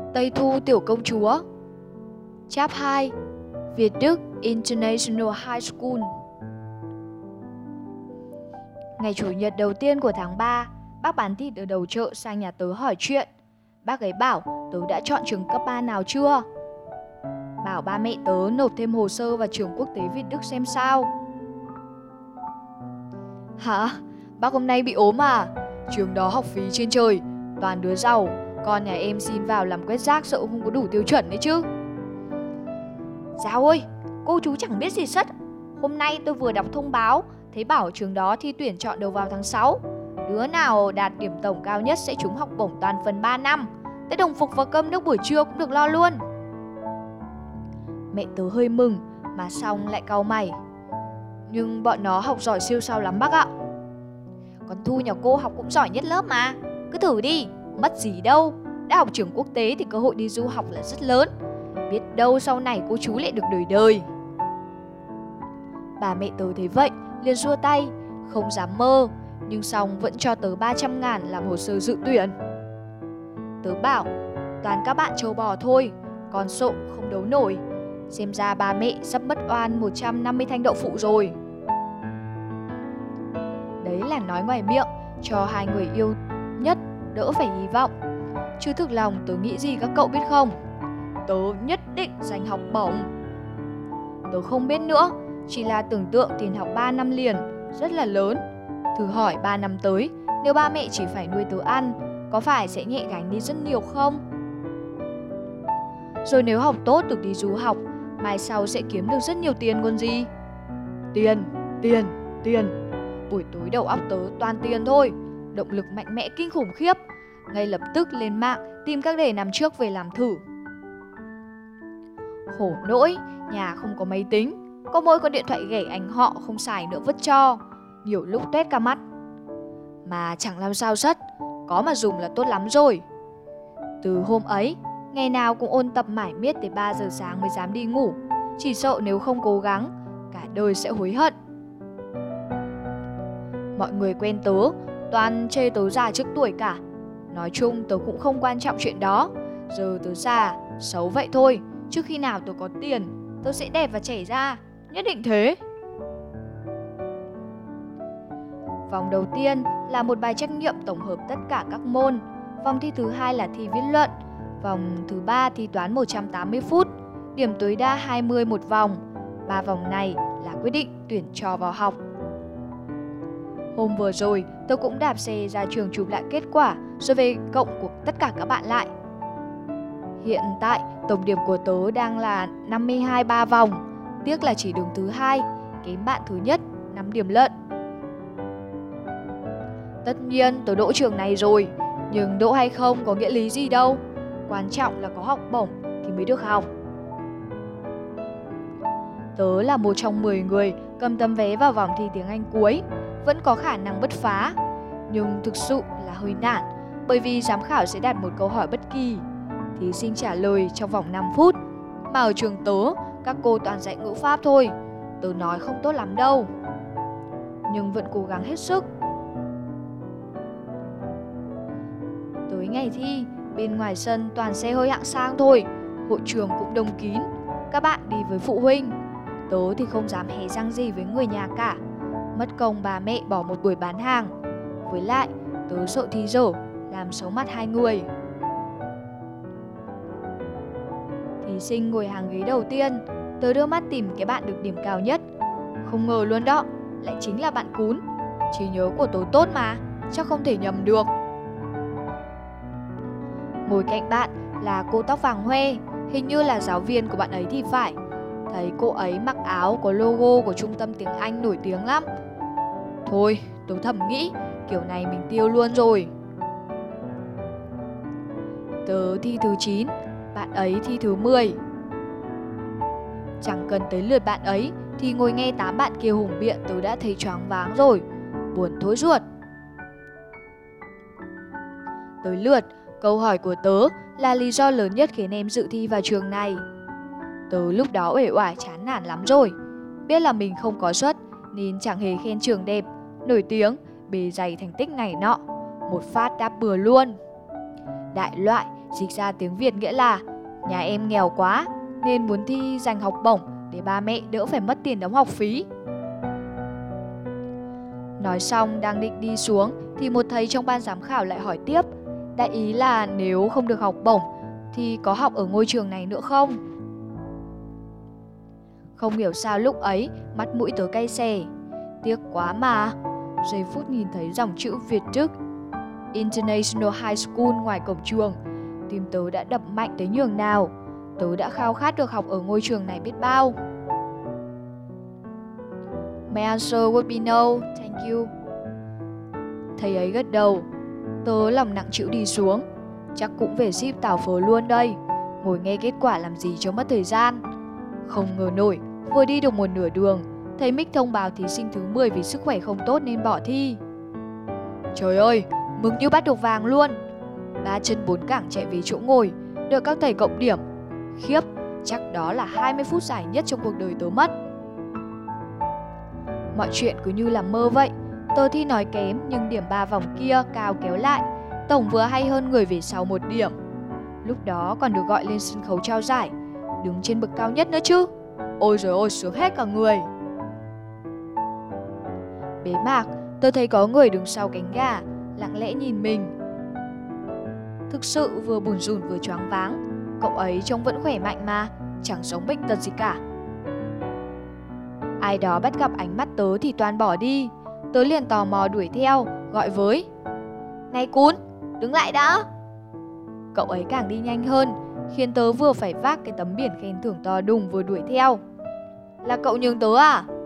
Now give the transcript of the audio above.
Tây Thu Tiểu Công Chúa. Chap 2. Việt Đức International High School. Ngày Chủ nhật đầu tiên của tháng 3, bác bán thịt ở đầu chợ sang nhà tớ hỏi chuyện. Bác ấy bảo tớ đã chọn trường cấp 3 nào chưa? Bảo ba mẹ tớ nộp thêm hồ sơ vào trường quốc tế Việt Đức xem sao. Hả? Bác hôm nay bị ốm à? Trường đó học phí trên trời, toàn đứa giàu. Con nhà em xin vào làm quét rác sợ không có đủ tiêu chuẩn đấy chứ. Dạo ơi, cô chú chẳng biết gì sất. Hôm nay tôi vừa đọc thông báo, thấy bảo trường đó thi tuyển chọn đầu vào tháng 6. Đứa nào đạt điểm tổng cao nhất sẽ trúng học bổng toàn phần 3 năm. Tới đồng phục và cơm nước buổi trưa cũng được lo luôn. Mẹ tớ hơi mừng, mà xong lại cau mày. Nhưng bọn nó học giỏi siêu sao lắm bác ạ. Còn Thu nhà cô học cũng giỏi nhất lớp mà. Cứ thử đi, mất gì đâu. Đã học trường quốc tế thì cơ hội đi du học là rất lớn. Biết đâu sau này cô chú lại được đời đời. Bà mẹ tớ thấy vậy liền xua tay, không dám mơ. Nhưng xong vẫn cho tớ 300.000 làm hồ sơ dự tuyển. Tớ bảo toàn các bạn trâu bò thôi, con sộ không đấu nổi. Xem ra ba mẹ sắp mất oan 150 thanh đậu phụ rồi. Đấy là nói ngoài miệng, cho hai người yêu nhất đỡ phải hy vọng. Chứ thực lòng tớ nghĩ gì các cậu biết không? Tớ nhất định giành học bổng. Tớ không biết nữa, chỉ là tưởng tượng tiền học 3 năm liền rất là lớn. Thử hỏi 3 năm tới, nếu ba mẹ chỉ phải nuôi tớ ăn, có phải sẽ nhẹ gánh đi rất nhiều không? Rồi nếu học tốt được đi du học, mai sau sẽ kiếm được rất nhiều tiền còn gì. Tiền, tiền, tiền. Buổi tối đầu óc tớ toàn tiền thôi. Động lực mạnh mẽ kinh khủng khiếp. Ngay lập tức lên mạng tìm các đề năm trước về làm thử. Khổ nỗi, nhà không có máy tính, có mỗi con điện thoại ghẻ anh họ không xài nữa vứt cho. Nhiều lúc toét cả mắt. Mà chẳng làm sao sất, có mà dùng là tốt lắm rồi. Từ hôm ấy, ngày nào cũng ôn tập mải miết tới 3 giờ sáng mới dám đi ngủ. Chỉ sợ nếu không cố gắng, cả đời sẽ hối hận. Mọi người quen tớ, toàn chê tớ già trước tuổi cả. Nói chung tớ cũng không quan trọng chuyện đó. Giờ tớ già, xấu vậy thôi. Trước khi nào tớ có tiền, tớ sẽ đẹp và trẻ ra. Nhất định thế. Vòng đầu tiên là một bài trắc nghiệm tổng hợp tất cả các môn. Vòng thi thứ hai là thi viết luận. Vòng thứ 3 thi toán 180 phút. Điểm tối đa 20 một vòng. 3 vòng này là quyết định tuyển cho vào học. Hôm vừa rồi, tôi cũng đạp xe ra trường chụp lại kết quả rồi về cộng của tất cả các bạn lại. Hiện tại, tổng điểm của tớ đang là 52 3 vòng. Tiếc là chỉ đứng thứ 2, kém bạn thứ nhất 5 điểm lận. Tất nhiên tớ đỗ trường này rồi, nhưng đỗ hay không có nghĩa lý gì đâu. Quan trọng là có học bổng thì mới được học. Tớ là một trong 10 người cầm tấm vé vào vòng thi tiếng Anh cuối, vẫn có khả năng bứt phá. Nhưng thực sự là hơi nản, bởi vì giám khảo sẽ đặt một câu hỏi bất kỳ. Thí sinh trả lời trong vòng 5 phút. Mà ở trường tớ, các cô toàn dạy ngữ pháp thôi. Tớ nói không tốt lắm đâu, nhưng vẫn cố gắng hết sức. Tới ngày thi, bên ngoài sân toàn xe hơi hạng sang thôi. Hội trường cũng đông kín, các bạn đi với phụ huynh. Tớ thì không dám hé răng gì với người nhà cả. Mất công bà mẹ bỏ một buổi bán hàng. Với lại, tớ sợ thi dở, làm xấu mặt hai người. Thí sinh ngồi hàng ghế đầu tiên, tớ đưa mắt tìm cái bạn được điểm cao nhất. Không ngờ luôn đó, lại chính là bạn Cún. Trí nhớ của tớ tốt mà, chắc không thể nhầm được. Ngồi cạnh bạn là cô tóc vàng hoe, hình như là giáo viên của bạn ấy thì phải. Thấy cô ấy mặc áo có logo của trung tâm tiếng Anh nổi tiếng lắm. Thôi, tớ thầm nghĩ, kiểu này mình tiêu luôn rồi. Tớ thi thứ 9, bạn ấy thi thứ 10. Chẳng cần tới lượt bạn ấy thì ngồi nghe 8 bạn kia hùng biện tớ đã thấy choáng váng rồi. Buồn thối ruột. Tới lượt, câu hỏi của tớ là lý do lớn nhất khiến em dự thi vào trường này. Tớ lúc đó uể oải chán nản lắm rồi. Biết là mình không có suất nên chẳng hề khen trường đẹp, nổi tiếng, bề dày thành tích này nọ. Một phát đáp bừa luôn. Đại loại dịch ra tiếng Việt nghĩa là nhà em nghèo quá nên muốn thi giành học bổng để ba mẹ đỡ phải mất tiền đóng học phí. Nói xong đang định đi xuống thì một thầy trong ban giám khảo lại hỏi tiếp, đại ý là nếu không được học bổng thì có học ở ngôi trường này nữa không? Không hiểu sao lúc ấy mắt mũi tớ cay xè. Tiếc quá mà. Giây phút nhìn thấy dòng chữ Việt Đức International High School ngoài cổng trường, tim tớ đã đập mạnh tới nhường nào. Tớ đã khao khát được học ở ngôi trường này biết bao. My answer would be no, thank you. Thầy ấy gật đầu. Tớ lòng nặng chịu đi xuống. Chắc cũng về ship tảo phớ luôn đây. Ngồi nghe kết quả làm gì cho mất thời gian. Không ngờ nổi, vừa đi được một nửa đường, thấy mic thông báo thí sinh thứ 10 vì sức khỏe không tốt nên bỏ thi. Trời ơi, mừng như bắt được vàng luôn. 3 chân 4 cẳng chạy về chỗ ngồi, được các thầy cộng điểm. Khiếp, chắc đó là 20 phút dài nhất trong cuộc đời tớ mất. Mọi chuyện cứ như là mơ vậy. Tớ thi nói kém nhưng điểm 3 vòng kia cao kéo lại, tổng vừa hay hơn người về sau 1 điểm. Lúc đó còn được gọi lên sân khấu trao giải, đứng trên bậc cao nhất nữa chứ. Ôi giời ơi, sướng hết cả người. Bế mạc, tớ thấy có người đứng sau cánh gà, lặng lẽ nhìn mình. Thực sự vừa bủn rủn vừa choáng váng. Cậu ấy trông vẫn khỏe mạnh mà, chẳng giống bệnh tật gì cả. Ai đó bắt gặp ánh mắt tớ thì toàn bỏ đi. Tớ liền tò mò đuổi theo, gọi với: Này cún, đứng lại đã. Cậu ấy càng đi nhanh hơn, khiến tớ vừa phải vác cái tấm biển khen thưởng to đùng vừa đuổi theo. Là cậu nhường tớ à?